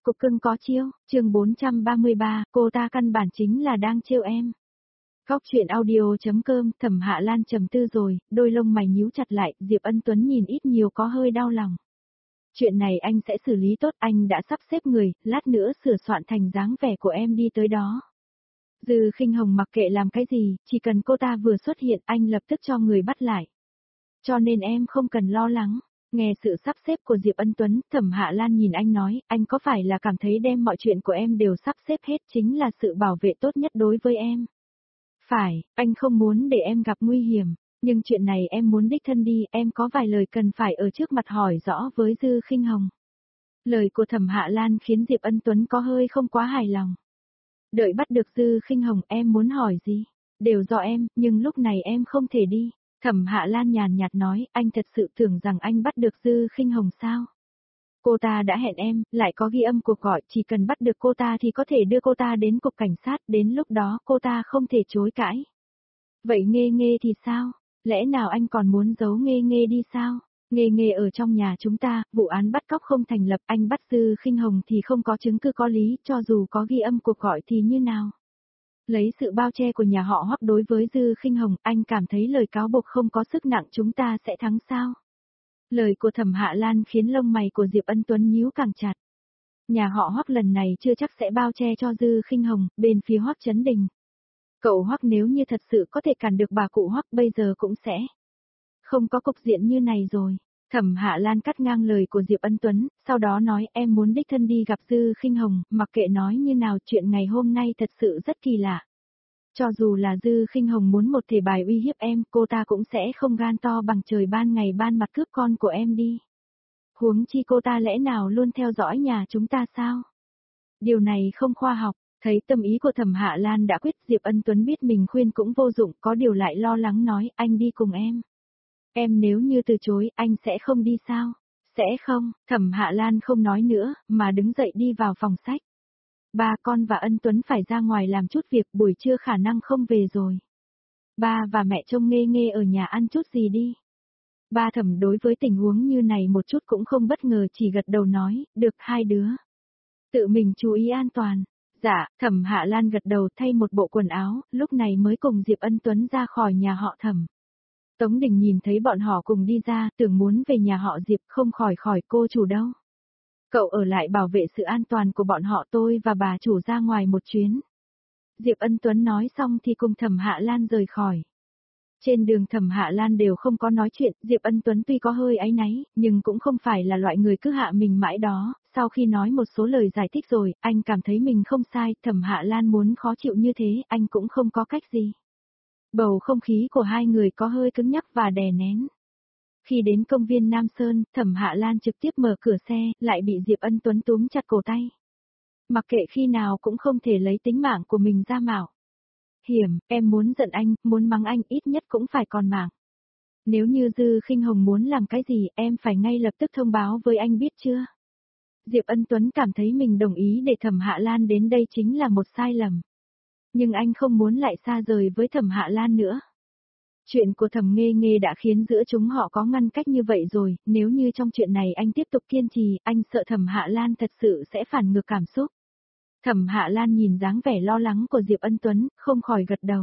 cục cưng có chiêu, chương 433, cô ta căn bản chính là đang trêu em. Góc truyện audio.com, Thẩm Hạ Lan trầm tư rồi, đôi lông mày nhíu chặt lại, Diệp Ân Tuấn nhìn ít nhiều có hơi đau lòng. Chuyện này anh sẽ xử lý tốt, anh đã sắp xếp người, lát nữa sửa soạn thành dáng vẻ của em đi tới đó. Dư Khinh Hồng mặc kệ làm cái gì, chỉ cần cô ta vừa xuất hiện anh lập tức cho người bắt lại. Cho nên em không cần lo lắng. Nghe sự sắp xếp của Diệp Ân Tuấn, Thẩm Hạ Lan nhìn anh nói, anh có phải là cảm thấy đem mọi chuyện của em đều sắp xếp hết chính là sự bảo vệ tốt nhất đối với em? Phải, anh không muốn để em gặp nguy hiểm, nhưng chuyện này em muốn đích thân đi, em có vài lời cần phải ở trước mặt hỏi rõ với Dư Khinh Hồng. Lời của Thẩm Hạ Lan khiến Diệp Ân Tuấn có hơi không quá hài lòng. Đợi bắt được Dư Khinh Hồng, em muốn hỏi gì? Đều do em, nhưng lúc này em không thể đi. Thẩm Hạ Lan nhàn nhạt nói, anh thật sự tưởng rằng anh bắt được Dư Khinh Hồng sao? Cô ta đã hẹn em, lại có ghi âm cuộc gọi, chỉ cần bắt được cô ta thì có thể đưa cô ta đến cục cảnh sát, đến lúc đó cô ta không thể chối cãi. Vậy Nghê Nghê thì sao? Lẽ nào anh còn muốn giấu Nghê Nghê đi sao? Nghê Nghê ở trong nhà chúng ta, vụ án bắt cóc không thành lập, anh bắt Dư Khinh Hồng thì không có chứng cứ có lý, cho dù có ghi âm cuộc gọi thì như nào? Lấy sự bao che của nhà họ Hoắc đối với Dư Khinh Hồng, anh cảm thấy lời cáo buộc không có sức nặng chúng ta sẽ thắng sao? Lời của Thẩm Hạ Lan khiến lông mày của Diệp Ân Tuấn nhíu càng chặt. Nhà họ Hoắc lần này chưa chắc sẽ bao che cho Dư Khinh Hồng, bên phía Hoắc Chấn Đình. Cậu Hoắc nếu như thật sự có thể cản được bà cụ Hoắc bây giờ cũng sẽ không có cục diện như này rồi. Thẩm Hạ Lan cắt ngang lời của Diệp Ân Tuấn, sau đó nói em muốn đích thân đi gặp Dư Khinh Hồng, mặc kệ nói như nào chuyện ngày hôm nay thật sự rất kỳ lạ. Cho dù là Dư Khinh Hồng muốn một thể bài uy hiếp em, cô ta cũng sẽ không gan to bằng trời ban ngày ban mặt cướp con của em đi. Huống chi cô ta lẽ nào luôn theo dõi nhà chúng ta sao? Điều này không khoa học, thấy tâm ý của Thẩm Hạ Lan đã quyết, Diệp Ân Tuấn biết mình khuyên cũng vô dụng, có điều lại lo lắng nói, anh đi cùng em. Em nếu như từ chối, anh sẽ không đi sao? Sẽ không, Thẩm Hạ Lan không nói nữa, mà đứng dậy đi vào phòng sách. Ba con và Ân Tuấn phải ra ngoài làm chút việc, buổi trưa khả năng không về rồi. Ba và mẹ trông Nghê Nghê ở nhà ăn chút gì đi. Ba Thẩm đối với tình huống như này một chút cũng không bất ngờ, chỉ gật đầu nói, được hai đứa. Tự mình chú ý an toàn. Dạ, Thẩm Hạ Lan gật đầu thay một bộ quần áo, lúc này mới cùng Diệp Ân Tuấn ra khỏi nhà họ Thẩm. Tống Đình nhìn thấy bọn họ cùng đi ra, tưởng muốn về nhà họ Diệp, không khỏi cô chủ đâu. Cậu ở lại bảo vệ sự an toàn của bọn họ, tôi và bà chủ ra ngoài một chuyến. Diệp Ân Tuấn nói xong thì cùng Thẩm Hạ Lan rời khỏi. Trên đường Thẩm Hạ Lan đều không có nói chuyện, Diệp Ân Tuấn tuy có hơi áy náy, nhưng cũng không phải là loại người cứ hạ mình mãi đó, sau khi nói một số lời giải thích rồi, anh cảm thấy mình không sai, Thẩm Hạ Lan muốn khó chịu như thế, anh cũng không có cách gì. Bầu không khí của hai người có hơi cứng nhắc và đè nén. Khi đến công viên Nam Sơn, Thẩm Hạ Lan trực tiếp mở cửa xe, lại bị Diệp Ân Tuấn túm chặt cổ tay. Mặc kệ khi nào cũng không thể lấy tính mạng của mình ra mạo. Hiểm, em muốn giận anh, muốn mắng anh ít nhất cũng phải còn mạng. Nếu như Dư Khinh Hồng muốn làm cái gì, em phải ngay lập tức thông báo với anh biết chưa? Diệp Ân Tuấn cảm thấy mình đồng ý để Thẩm Hạ Lan đến đây chính là một sai lầm. Nhưng anh không muốn lại xa rời với Thẩm Hạ Lan nữa. Chuyện của Thẩm Nghê Nghê đã khiến giữa chúng họ có ngăn cách như vậy rồi, nếu như trong chuyện này anh tiếp tục kiên trì, anh sợ Thẩm Hạ Lan thật sự sẽ phản ngược cảm xúc. Thẩm Hạ Lan nhìn dáng vẻ lo lắng của Diệp Ân Tuấn, không khỏi gật đầu.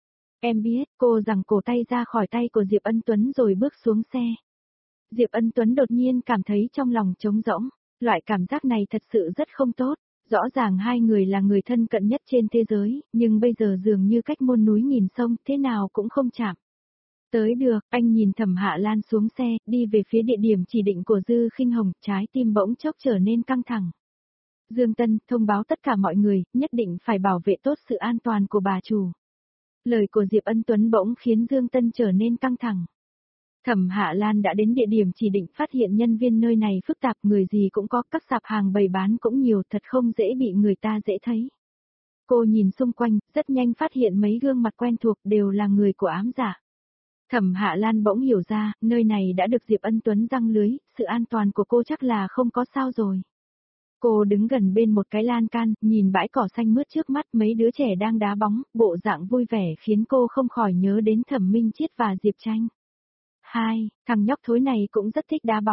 Em biết, cô giằng cổ tay ra khỏi tay của Diệp Ân Tuấn rồi bước xuống xe. Diệp Ân Tuấn đột nhiên cảm thấy trong lòng trống rỗng, loại cảm giác này thật sự rất không tốt. Rõ ràng hai người là người thân cận nhất trên thế giới, nhưng bây giờ dường như cách muôn núi nhìn sông, thế nào cũng không chạm. Tới được, anh nhìn Thẩm Hạ Lan xuống xe, đi về phía địa điểm chỉ định của Dư Khinh Hồng, trái tim bỗng chốc trở nên căng thẳng. Dương Tân, thông báo tất cả mọi người, nhất định phải bảo vệ tốt sự an toàn của bà chủ. Lời của Diệp Ân Tuấn bỗng khiến Dương Tân trở nên căng thẳng. Thẩm Hạ Lan đã đến địa điểm chỉ định, phát hiện nhân viên nơi này phức tạp, người gì cũng có, các sạp hàng bày bán cũng nhiều, thật không dễ bị người ta dễ thấy. Cô nhìn xung quanh, rất nhanh phát hiện mấy gương mặt quen thuộc đều là người của ám giả. Thẩm Hạ Lan bỗng hiểu ra, nơi này đã được Diệp Ân Tuấn giăng lưới, sự an toàn của cô chắc là không có sao rồi. Cô đứng gần bên một cái lan can, nhìn bãi cỏ xanh mướt trước mắt, mấy đứa trẻ đang đá bóng, bộ dạng vui vẻ khiến cô không khỏi nhớ đến Thẩm Minh Chiết và Diệp Tranh. Thằng nhóc thối này cũng rất thích đá bóng.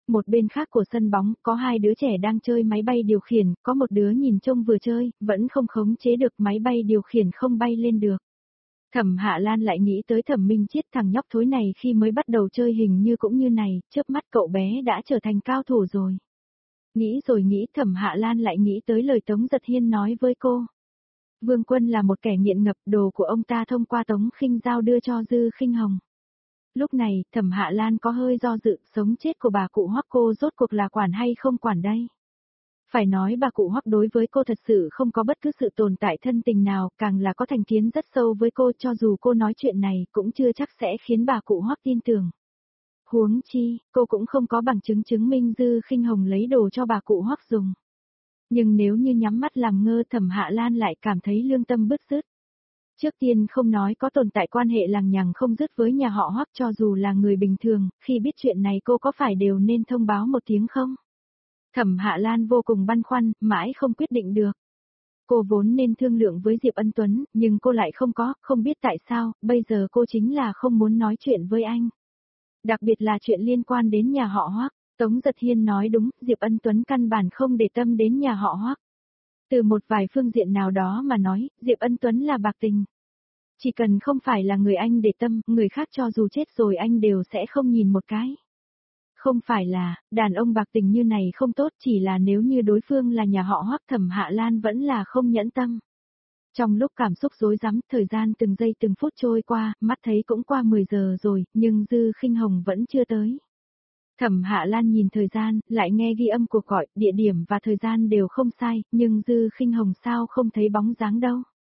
Một bên khác của sân bóng, có hai đứa trẻ đang chơi máy bay điều khiển, có một đứa nhìn trông vừa chơi, vẫn không khống chế được máy bay điều khiển không bay lên được. Thẩm Hạ Lan lại nghĩ tới Thẩm Minh Chiết, thằng nhóc thối này khi mới bắt đầu chơi hình như cũng như này, chớp mắt cậu bé đã trở thành cao thủ rồi. Nghĩ rồi nghĩ, Thẩm Hạ Lan lại nghĩ tới lời Tống Giật Hiên nói với cô. Vương Quân là một kẻ nghiện ngập, đồ của ông ta thông qua Tống Khinh Giao đưa cho Dư Khinh Hồng. Lúc này, Thẩm Hạ Lan có hơi do dự, sống chết của bà cụ Hoắc cô rốt cuộc là quản hay không quản đây. Phải nói bà cụ Hoắc đối với cô thật sự không có bất cứ sự tồn tại thân tình nào, càng là có thành kiến rất sâu với cô, cho dù cô nói chuyện này cũng chưa chắc sẽ khiến bà cụ Hoắc tin tưởng. Huống chi, cô cũng không có bằng chứng chứng minh Dư Khinh Hồng lấy đồ cho bà cụ Hoắc dùng. Nhưng nếu như nhắm mắt làm ngơ, Thẩm Hạ Lan lại cảm thấy lương tâm bứt rứt. Trước tiên không nói có tồn tại quan hệ lằng nhằng không dứt với nhà họ Hoắc, cho dù là người bình thường, khi biết chuyện này cô có phải đều nên thông báo một tiếng không? Thẩm Hạ Lan vô cùng băn khoăn, mãi không quyết định được. Cô vốn nên thương lượng với Diệp Ân Tuấn, nhưng cô lại không biết tại sao, bây giờ cô chính là không muốn nói chuyện với anh. Đặc biệt là chuyện liên quan đến nhà họ Hoắc. Tống Giật Hiên nói đúng, Diệp Ân Tuấn căn bản không để tâm đến nhà họ Hoắc. Từ một vài phương diện nào đó mà nói, Diệp Ân Tuấn là bạc tình. Chỉ cần không phải là người anh để tâm, người khác cho dù chết rồi anh đều sẽ không nhìn một cái. Không phải là, đàn ông bạc tình như này không tốt, chỉ là nếu như đối phương là nhà họ Hoắc, Thẩm Hạ Lan vẫn là không nhẫn tâm. Trong lúc cảm xúc rối rắm, thời gian từng giây từng phút trôi qua, mắt thấy cũng qua 10 giờ rồi, nhưng Dư Khinh Hồng vẫn chưa tới. Thẩm Hạ Lan nhìn thời gian, lại nghe ghi âm cuộc gọi, địa điểm và thời gian đều không sai, nhưng Dư Khinh Hồng sao không thấy bóng dáng đâu.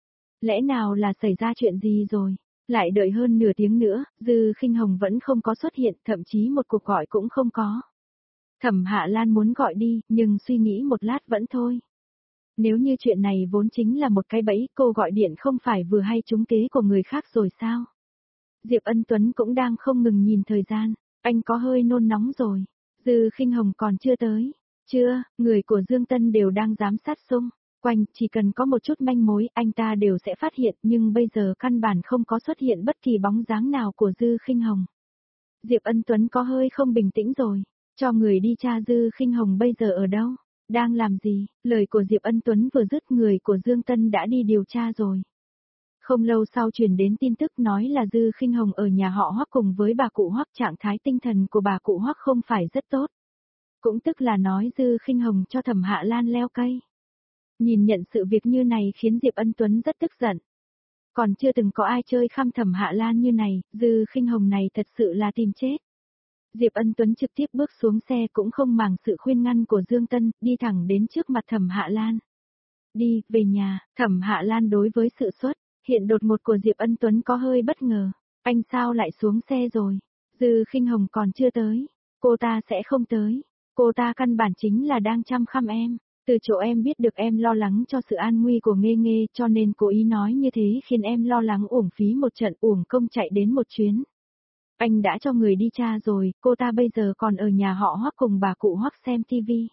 Lẽ nào là xảy ra chuyện gì rồi? Lại đợi hơn nửa tiếng nữa, Dư Khinh Hồng vẫn không có xuất hiện, thậm chí một cuộc gọi cũng không có. Thẩm Hạ Lan muốn gọi đi, nhưng suy nghĩ một lát vẫn thôi. Nếu như chuyện này vốn chính là một cái bẫy, cô gọi điện không phải vừa hay trúng kế của người khác rồi sao? Diệp Ân Tuấn cũng đang không ngừng nhìn thời gian, anh có hơi nôn nóng rồi. Dư Khinh Hồng còn chưa tới. Chưa, người của Dương Tân đều đang giám sát xung quanh, chỉ cần có một chút manh mối anh ta đều sẽ phát hiện, nhưng bây giờ căn bản không có xuất hiện bất kỳ bóng dáng nào của Dư Khinh Hồng. Diệp Ân Tuấn có hơi không bình tĩnh rồi, cho người đi tra Dư Khinh Hồng bây giờ ở đâu, đang làm gì, lời của Diệp Ân Tuấn vừa dứt người của Dương Tân đã đi điều tra rồi. Không lâu sau truyền đến tin tức nói là Dư Khinh Hồng ở nhà họ Hoắc cùng với bà cụ Hoắc, trạng thái tinh thần của bà cụ Hoắc không phải rất tốt. Cũng tức là nói Dư Khinh Hồng cho Thẩm Hạ Lan leo cây. Nhìn nhận sự việc như này khiến Diệp Ân Tuấn rất tức giận. Còn chưa từng có ai chơi khăm Thẩm Hạ Lan như này, Dư Khinh Hồng này thật sự là tìm chết. Diệp Ân Tuấn trực tiếp bước xuống xe cũng không màng sự khuyên ngăn của Dương Tân, đi thẳng đến trước mặt Thẩm Hạ Lan. Đi, về nhà, Thẩm Hạ Lan đối với sự xuất hiện đột ngột của Diệp Ân Tuấn có hơi bất ngờ. Anh sao lại xuống xe rồi? Dư Khinh Hồng còn chưa tới. Cô ta sẽ không tới. Cô ta căn bản chính là đang chăm khăm em. Từ chỗ em biết được em lo lắng cho sự an nguy của Nghê Nghê, cho nên cố ý nói như thế khiến em lo lắng uổng phí một trận, uổng công chạy đến một chuyến. Anh đã cho người đi tra rồi, cô ta bây giờ còn ở nhà họ Hoắc cùng bà cụ Hoắc xem tivi.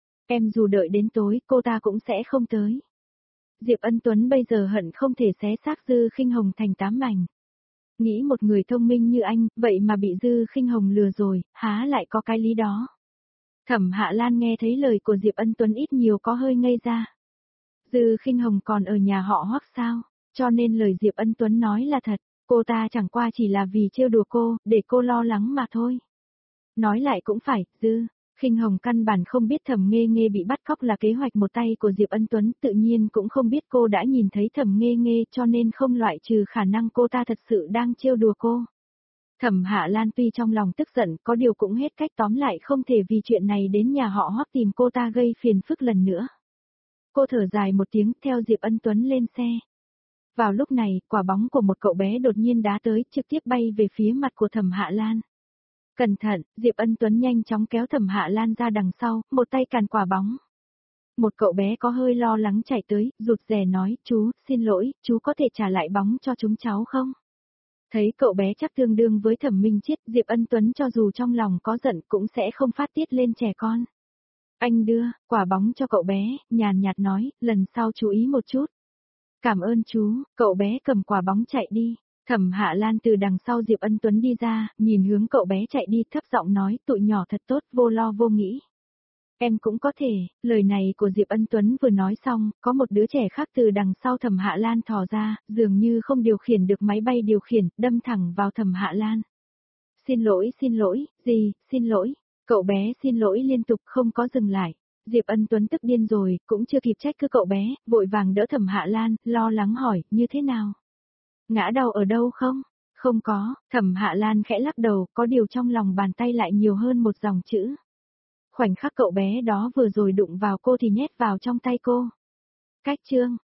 Em dù đợi đến tối, cô ta cũng sẽ không tới. Diệp Ân Tuấn bây giờ hận không thể xé xác Dư Khinh Hồng thành 8 mảnh. Nghĩ một người thông minh như anh, vậy mà bị Dư Khinh Hồng lừa rồi, há lại có cái lý đó. Thẩm Hạ Lan nghe thấy lời của Diệp Ân Tuấn ít nhiều có hơi ngây ra. Dư Khinh Hồng còn ở nhà họ Hoắc sao, cho nên lời Diệp Ân Tuấn nói là thật, cô ta chẳng qua chỉ là vì trêu đùa cô, để cô lo lắng mà thôi. Nói lại cũng phải, Dư Khinh Hồng căn bản không biết Thẩm Nghê Nghê bị bắt cóc là kế hoạch một tay của Diệp Ân Tuấn, tự nhiên cũng không biết cô đã nhìn thấy Thẩm Nghê Nghê, cho nên không loại trừ khả năng cô ta thật sự đang trêu đùa cô. Thẩm Hạ Lan tuy trong lòng tức giận, có điều cũng hết cách, tóm lại không thể vì chuyện này đến nhà họ Hoắc tìm cô ta gây phiền phức lần nữa. Cô thở dài một tiếng, theo Diệp Ân Tuấn lên xe. Vào lúc này, quả bóng của một cậu bé đột nhiên đá tới, trực tiếp bay về phía mặt của Thẩm Hạ Lan. Cẩn thận, Diệp Ân Tuấn nhanh chóng kéo Thẩm Hạ Lan ra đằng sau, một tay cản quả bóng. Một cậu bé có hơi lo lắng chạy tới, rụt rè nói, chú, xin lỗi, chú có thể trả lại bóng cho chúng cháu không? Thấy cậu bé chắc tương đương với Thẩm Minh Chiết, Diệp Ân Tuấn cho dù trong lòng có giận cũng sẽ không phát tiết lên trẻ con. Anh đưa quả bóng cho cậu bé, nhàn nhạt nói, lần sau chú ý một chút. Cảm ơn chú, cậu bé cầm quả bóng chạy đi. Thẩm Hạ Lan từ đằng sau Diệp Ân Tuấn đi ra, nhìn hướng cậu bé chạy đi thấp giọng nói tụi nhỏ thật tốt vô lo vô nghĩ. Em cũng có thể, lời này của Diệp Ân Tuấn vừa nói xong, có một đứa trẻ khác từ đằng sau Thẩm Hạ Lan thò ra, dường như không điều khiển được máy bay điều khiển, đâm thẳng vào Thẩm Hạ Lan. Xin lỗi, gì, xin lỗi, cậu bé xin lỗi liên tục không có dừng lại. Diệp Ân Tuấn tức điên rồi, cũng chưa kịp trách cứ cậu bé, vội vàng đỡ Thẩm Hạ Lan, lo lắng hỏi, như thế nào? Ngã đau ở đâu không? Không có, Thẩm Hạ Lan khẽ lắc đầu, có điều trong lòng bàn tay lại nhiều hơn một dòng chữ. Khoảnh khắc cậu bé đó vừa rồi đụng vào cô thì nhét vào trong tay cô. Cách chương.